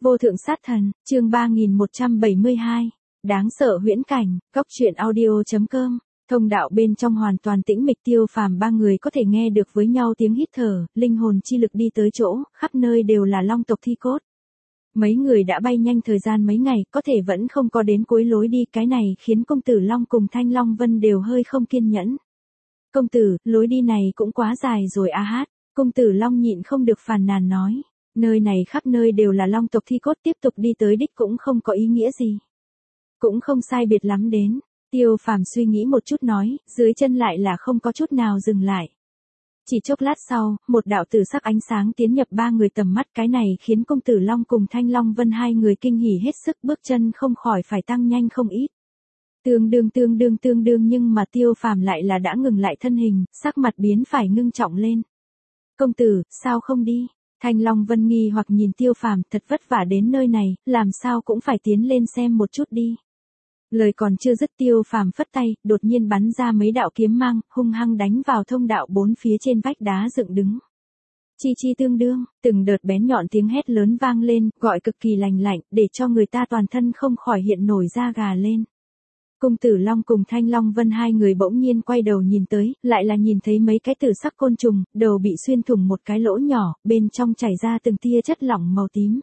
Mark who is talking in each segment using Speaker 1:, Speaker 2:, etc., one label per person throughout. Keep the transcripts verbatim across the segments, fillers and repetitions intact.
Speaker 1: Vô thượng sát thần, chương ba nghìn một trăm bảy mươi hai. Đáng sợ huyễn cảnh, góc truyện audio chấm com. Thông đạo bên trong hoàn toàn tĩnh mịch, Tiêu Phàm ba người có thể nghe được với nhau tiếng hít thở, linh hồn chi lực đi tới chỗ, khắp nơi đều là long tộc thi cốt. Mấy người đã bay nhanh thời gian mấy ngày, có thể vẫn không có đến cuối lối đi, cái này khiến công tử Long cùng Thanh Long Vân đều hơi không kiên nhẫn. Công tử, lối đi này cũng quá dài rồi a hát. Công tử Long nhịn không được phàn nàn nói. Nơi này khắp nơi đều là long tộc thi cốt, tiếp tục đi tới đích cũng không có ý nghĩa gì. Cũng không sai biệt lắm đến. Tiêu Phàm suy nghĩ một chút nói, dưới chân lại là không có chút nào dừng lại. Chỉ chốc lát sau, một đạo tử sắc ánh sáng tiến nhập ba người tầm mắt, cái này khiến công tử Long cùng Thanh Long Vân hai người kinh hỉ hết sức, bước chân không khỏi phải tăng nhanh không ít. Tương đương tương đương tương đương nhưng mà Tiêu Phàm lại là đã ngừng lại thân hình, sắc mặt biến phải ngưng trọng lên. Công tử, sao không đi? Thanh Long Vân nghi hoặc nhìn Tiêu Phàm, thật vất vả đến nơi này, làm sao cũng phải tiến lên xem một chút đi. Lời còn chưa dứt, Tiêu Phàm phất tay, đột nhiên bắn ra mấy đạo kiếm mang, hung hăng đánh vào thông đạo bốn phía trên vách đá dựng đứng. Chi chi tương đương, từng đợt bén nhọn tiếng hét lớn vang lên, gọi cực kỳ lành lạnh, để cho người ta toàn thân không khỏi hiện nổi da gà lên. Công tử Long cùng Thanh Long Vân hai người bỗng nhiên quay đầu nhìn tới, lại là nhìn thấy mấy cái tử sắc côn trùng, đầu bị xuyên thủng một cái lỗ nhỏ, bên trong chảy ra từng tia chất lỏng màu tím.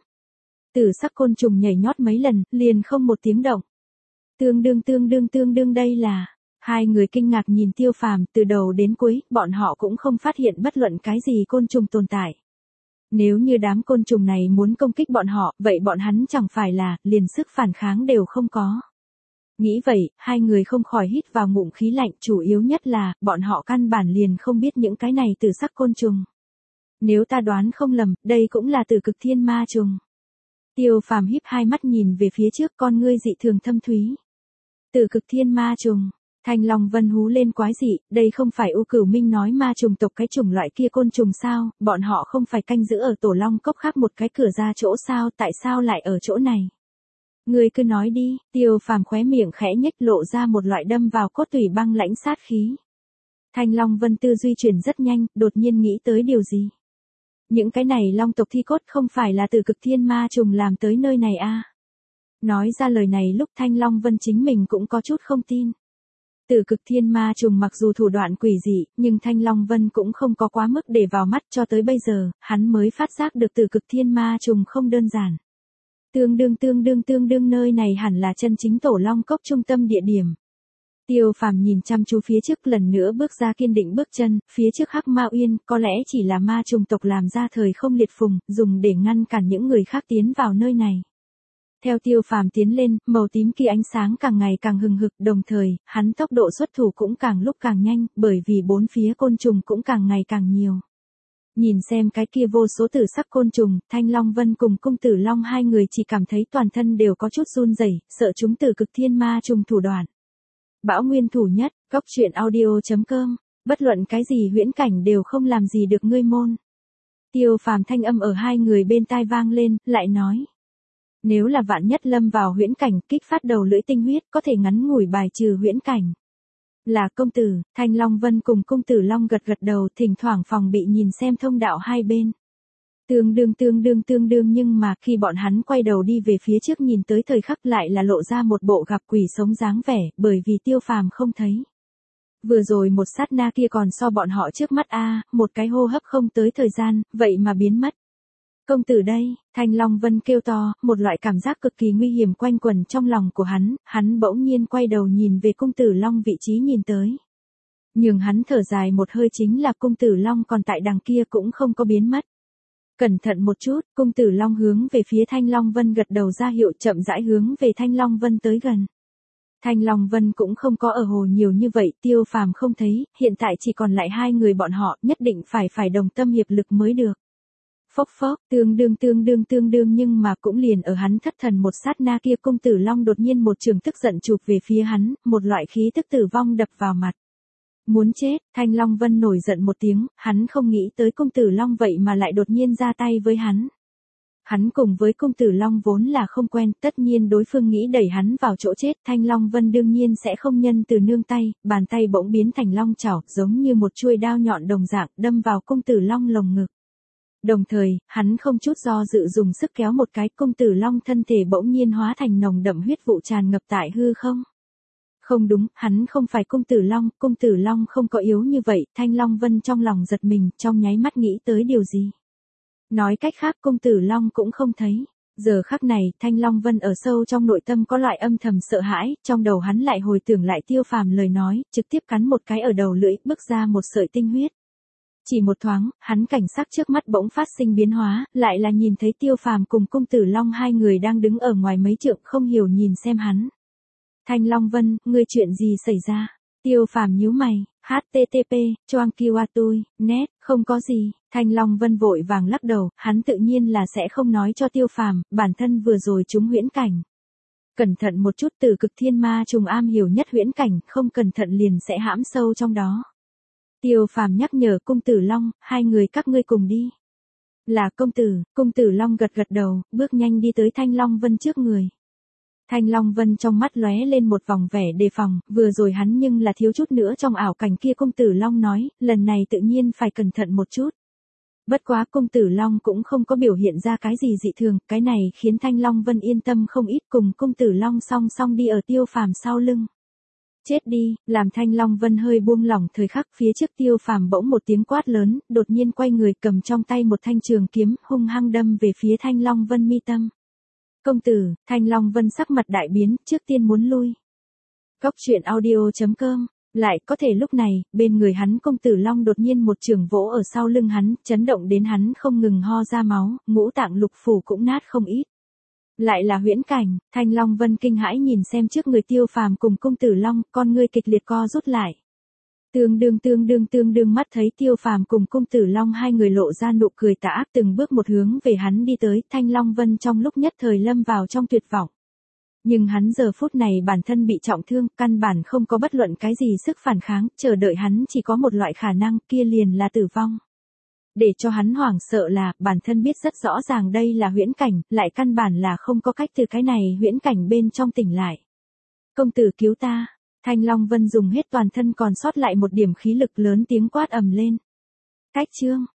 Speaker 1: Tử sắc côn trùng nhảy nhót mấy lần, liền không một tiếng động. Tương đương tương đương tương đương đây là, hai người kinh ngạc nhìn Tiêu Phàm, từ đầu đến cuối, bọn họ cũng không phát hiện bất luận cái gì côn trùng tồn tại. Nếu như đám côn trùng này muốn công kích bọn họ, vậy bọn hắn chẳng phải là, liền sức phản kháng đều không có. Nghĩ vậy, hai người không khỏi hít vào ngụm khí lạnh, chủ yếu nhất là, bọn họ căn bản liền không biết những cái này từ sắc côn trùng. Nếu ta đoán không lầm, đây cũng là từ cực thiên ma trùng. Tiêu Phàm híp hai mắt nhìn về phía trước, con ngươi dị thường thâm thúy. Từ cực thiên ma trùng, Thanh Long Vân hú lên quái dị, đây không phải U Cửu Minh nói ma trùng tộc cái chủng loại kia côn trùng sao, bọn họ không phải canh giữ ở tổ long cốc khác một cái cửa ra chỗ sao, tại sao lại ở chỗ này? Ngươi cứ nói đi, Tiêu Phàm khóe miệng khẽ nhếch, lộ ra một loại đâm vào cốt tủy băng lãnh sát khí. Thanh Long Vân tư duy chuyển rất nhanh, đột nhiên nghĩ tới điều gì. Những cái này long tộc thi cốt không phải là từ cực thiên ma trùng làm tới nơi này à? Nói ra lời này lúc Thanh Long Vân chính mình cũng có chút không tin. Từ cực thiên ma trùng mặc dù thủ đoạn quỷ dị, nhưng Thanh Long Vân cũng không có quá mức để vào mắt, cho tới bây giờ, hắn mới phát giác được từ cực thiên ma trùng không đơn giản. Tương đương tương đương tương đương nơi này hẳn là chân chính tổ long cốc trung tâm địa điểm. Tiêu Phàm nhìn chăm chú phía trước, lần nữa bước ra kiên định bước chân, phía trước Hắc Ma Uyên, có lẽ chỉ là ma trùng tộc làm ra thời không liệt phùng, dùng để ngăn cản những người khác tiến vào nơi này. Theo Tiêu Phàm tiến lên, màu tím kia ánh sáng càng ngày càng hừng hực, đồng thời, hắn tốc độ xuất thủ cũng càng lúc càng nhanh, bởi vì bốn phía côn trùng cũng càng ngày càng nhiều. Nhìn xem cái kia vô số tử sắc côn trùng, Thanh Long Vân cùng công tử Long hai người chỉ cảm thấy toàn thân đều có chút run rẩy, sợ chúng từ cực thiên ma trùng thủ đoạn. Bão nguyên thủ nhất, góc truyện audio chấm com, bất luận cái gì huyễn cảnh đều không làm gì được ngươi môn. Tiêu Phàm thanh âm ở hai người bên tai vang lên, lại nói. Nếu là vạn nhất lâm vào huyễn cảnh, kích phát đầu lưỡi tinh huyết, có thể ngắn ngủi bài trừ huyễn cảnh. Là công tử, Thanh Long Vân cùng công tử Long gật gật đầu, thỉnh thoảng phòng bị nhìn xem thông đạo hai bên. Tương đương tương đương tương đương nhưng mà khi bọn hắn quay đầu đi về phía trước nhìn tới thời khắc lại là lộ ra một bộ gặp quỷ sống dáng vẻ, bởi vì Tiêu Phàm không thấy. Vừa rồi một sát na kia còn so bọn họ trước mắt a, một cái hô hấp không tới thời gian, vậy mà biến mất. Công tử đây, Thanh Long Vân kêu to, một loại cảm giác cực kỳ nguy hiểm quanh quẩn trong lòng của hắn, hắn bỗng nhiên quay đầu nhìn về công tử Long vị trí nhìn tới. Nhưng hắn thở dài một hơi, chính là công tử Long còn tại đằng kia cũng không có biến mất. Cẩn thận một chút, công tử Long hướng về phía Thanh Long Vân gật đầu ra hiệu, chậm rãi hướng về Thanh Long Vân tới gần. Thanh Long Vân cũng không có ở hồ nhiều như vậy, Tiêu Phàm không thấy, hiện tại chỉ còn lại hai người bọn họ, nhất định phải phải đồng tâm hiệp lực mới được. Phốc phốc, tương đương tương đương tương đương nhưng mà cũng liền ở hắn thất thần một sát na kia, công tử Long đột nhiên một trường tức giận chụp về phía hắn, một loại khí tức tử vong đập vào mặt. Muốn chết, Thanh Long Vân nổi giận một tiếng, hắn không nghĩ tới công tử Long vậy mà lại đột nhiên ra tay với hắn. Hắn cùng với công tử Long vốn là không quen, tất nhiên đối phương nghĩ đẩy hắn vào chỗ chết, Thanh Long Vân đương nhiên sẽ không nhân từ nương tay, bàn tay bỗng biến thành long chảo, giống như một chuôi đao nhọn đồng dạng, đâm vào công tử Long lồng ngực. Đồng thời, hắn không chút do dự dùng sức kéo một cái, Cung Tử Long thân thể bỗng nhiên hóa thành nồng đậm huyết vụ tràn ngập tại hư không. Không đúng, hắn không phải Cung Tử Long, Cung Tử Long không có yếu như vậy, Thanh Long Vân trong lòng giật mình, trong nháy mắt nghĩ tới điều gì. Nói cách khác Cung Tử Long cũng không thấy. Giờ khắc này, Thanh Long Vân ở sâu trong nội tâm có loại âm thầm sợ hãi, trong đầu hắn lại hồi tưởng lại Tiêu Phàm lời nói, trực tiếp cắn một cái ở đầu lưỡi, bức ra một sợi tinh huyết. Chỉ một thoáng, hắn cảnh sắc trước mắt bỗng phát sinh biến hóa, lại là nhìn thấy Tiêu Phàm cùng Cung Tử Long hai người đang đứng ở ngoài mấy trượng không hiểu nhìn xem hắn. Thanh Long Vân, ngươi chuyện gì xảy ra? Tiêu Phàm nhíu mày, hát tê tê pê, choang kiwa tôi, net, không có gì. Thanh Long Vân vội vàng lắc đầu, hắn tự nhiên là sẽ không nói cho Tiêu Phàm, bản thân vừa rồi trúng huyễn cảnh. Cẩn thận một chút, Tử Cực Thiên Ma trùng am hiểu nhất huyễn cảnh, không cẩn thận liền sẽ hãm sâu trong đó. Tiêu Phàm nhắc nhở Cung Tử Long, hai người các ngươi cùng đi. Là công tử, Cung Tử Long gật gật đầu, bước nhanh đi tới Thanh Long Vân trước người. Thanh Long Vân trong mắt lóe lên một vòng vẻ đề phòng, vừa rồi hắn nhưng là thiếu chút nữa trong ảo cảnh kia. Cung Tử Long nói, lần này tự nhiên phải cẩn thận một chút. Bất quá Cung Tử Long cũng không có biểu hiện ra cái gì dị thường, cái này khiến Thanh Long Vân yên tâm không ít, cùng Cung Tử Long song song đi ở Tiêu Phàm sau lưng. Chết đi, làm Thanh Long Vân hơi buông lỏng thời khắc, phía trước Tiêu Phàm bỗng một tiếng quát lớn, đột nhiên quay người cầm trong tay một thanh trường kiếm, hung hăng đâm về phía Thanh Long Vân mi tâm. Công tử, Thanh Long Vân sắc mặt đại biến, trước tiên muốn lui. Góc truyện audio chấm com. Lại có thể lúc này, bên người hắn Cung Tử Long đột nhiên một trường vỗ ở sau lưng hắn, chấn động đến hắn không ngừng ho ra máu, ngũ tạng lục phủ cũng nát không ít. Lại là huyễn cảnh, Thanh Long Vân kinh hãi nhìn xem trước người Tiêu Phàm cùng Cung Tử Long, con ngươi kịch liệt co rút lại. Tương đương tương đương tương đương mắt thấy Tiêu Phàm cùng Cung Tử Long hai người lộ ra nụ cười tà ác, từng bước một hướng về hắn đi tới, Thanh Long Vân trong lúc nhất thời lâm vào trong tuyệt vọng. Nhưng hắn giờ phút này bản thân bị trọng thương, căn bản không có bất luận cái gì sức phản kháng, chờ đợi hắn chỉ có một loại khả năng, kia liền là tử vong. Để cho hắn hoảng sợ là, bản thân biết rất rõ ràng đây là huyễn cảnh, lại căn bản là không có cách từ cái này huyễn cảnh bên trong tỉnh lại. Công tử cứu ta. Thanh Long Vân dùng hết toàn thân còn sót lại một điểm khí lực lớn tiếng quát ầm lên. Cách chương.